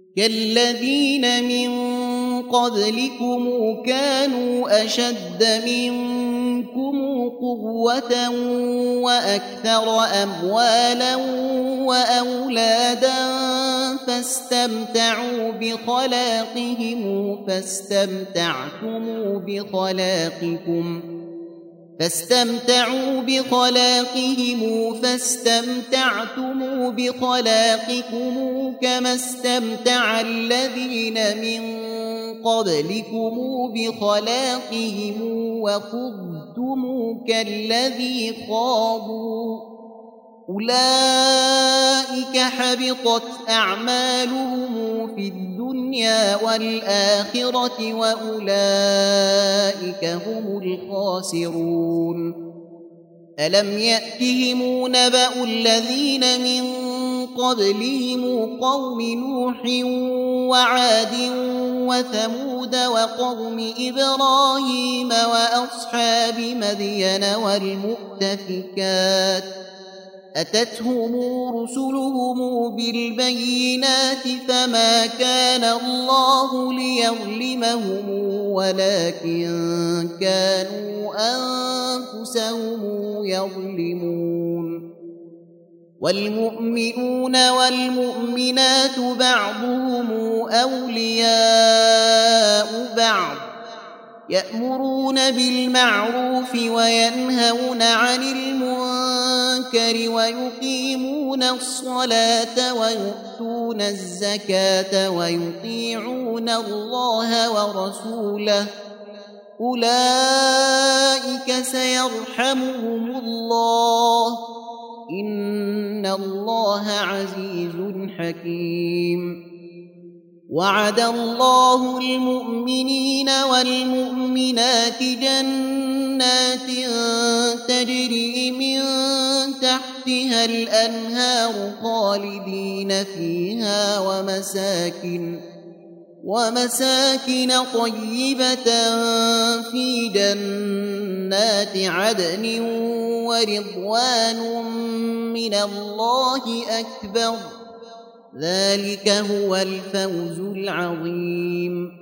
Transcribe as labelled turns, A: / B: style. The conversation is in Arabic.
A: كالذين من قبلكم كانوا أشد منكم قوة وأكثر أموالا وأولادا فاستمتعوا بخلاقهم فاستمتعتم بخلاقكم كما استمتع الذين من قبلكم بخلاقهم وخضتم كالذي خاضوا أولئك حبطت أعمالهم في الدنيا والآخرة وأولئك هم الخاسرون ألم يأتهم نبأ الذين من قبلهم قوم نوح وعاد وثمود وقوم إبراهيم وأصحاب مدين والمؤتفكات أتتهم رسلهم بالبينات فما كان الله ليظلمهم ولكن كانوا أنفسهم يظلمون والمؤمنون والمؤمنات بعضهم أولياء بعض يأمرون بالمعروف وينهون عن المنكر ويقيمون الصلاة ويؤتون الزكاة ويطيعون الله ورسوله أولئك سيرحمهم الله إن الله عزيز حكيم وعد الله المؤمنين والمؤمنات جنات تجري من تحتها الأنهار خالدين فيها ومساكن طيبة في جنات عدن ورضوان من الله أكبر ذلك هو الفوز العظيم